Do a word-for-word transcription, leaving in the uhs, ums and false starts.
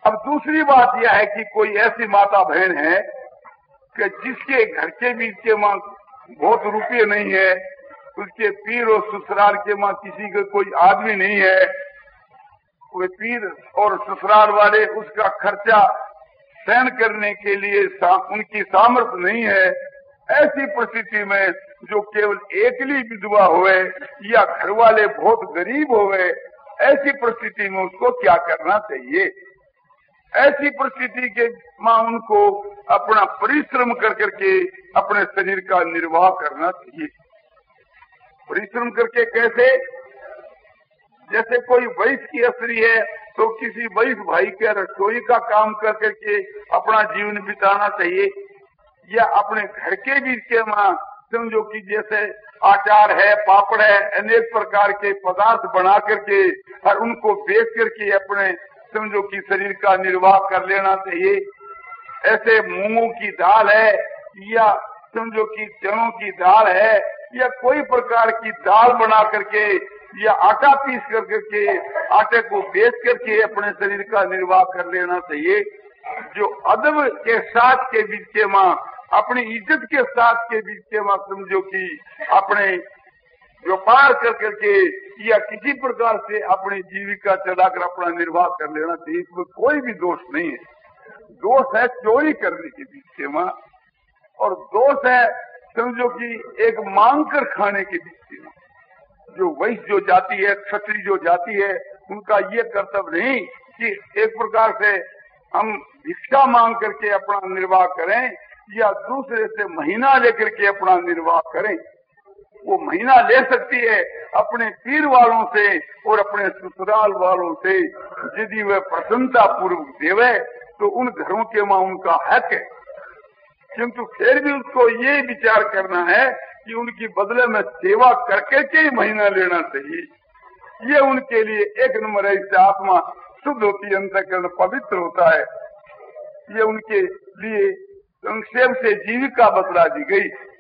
अब दूसरी बात यह है कि कोई ऐसी माता बहन है कि जिसके घर के बीच के माँ बहुत रुपये नहीं है, उसके पीर और ससुराल के माँ किसी का कोई आदमी नहीं है, कोई पीर और ससुराल वाले उसका खर्चा सहन करने के लिए सा, उनकी सामर्थ्य नहीं है। ऐसी परिस्थिति में जो केवल एकली विधवा होवे या घर वाले बहुत गरीब होवे, ऐसी परिस्थिति में उसको क्या करना चाहिए? ऐसी परिस्थिति के मां उनको अपना परिश्रम कर करके अपने शरीर का निर्वाह करना चाहिए। परिश्रम करके कैसे? जैसे कोई वैश्य की स्त्री है तो किसी वैश्य भाई के रसोई का काम कर करके अपना जीवन बिताना चाहिए, या अपने घर के बीच के मां समझो कि जैसे अचार है, पापड़ है, अनेक प्रकार के पदार्थ बना करके और उनको बेच करके अपने समझो कि शरीर का निर्वाह कर लेना चाहिए। ऐसे मूंगों की दाल है या समझो कि चनों की दाल है या कोई प्रकार की दाल बना करके या आटा पीस कर करके आटे को बेच करके अपने शरीर का निर्वाह कर लेना चाहिए। जो अदब के साथ के बीच के मां अपनी इज्जत के साथ के बीच के मां समझो कि अपने व्यापार कर करके या किसी प्रकार से अपनी जीविका चलाकर अपना निर्वाह कर लेना चाहिए। इसमें कोई भी दोष नहीं है। दोष है चोरी करने के बीच के मां, और दोष है समझो कि एक मांग कर खाने के बीच के मां। जो वैश्य जो जाति है, क्षत्रिय जो जाति है, उनका ये कर्तव्य नहीं कि एक प्रकार से हम भिक्षा मांग करके अपना निर्वाह करें या दूसरे से महीना लेकर के अपना निर्वाह करें। वो महीना ले सकती है अपने पीर वालों से और अपने ससुराल वालों से, यदि वह प्रसन्नता पूर्वक देवे तो उन घरों के मां उनका हक है। किंतु फिर भी उसको ये विचार करना है कि उनकी बदले में सेवा करके के ही महीना लेना चाहिए। ये उनके लिए एक नंबर है, इससे आत्मा शुद्ध होती है, अंतःकरण पवित्र होता है। ये उनके लिए संक्षेप से जीविका बतला दी गई।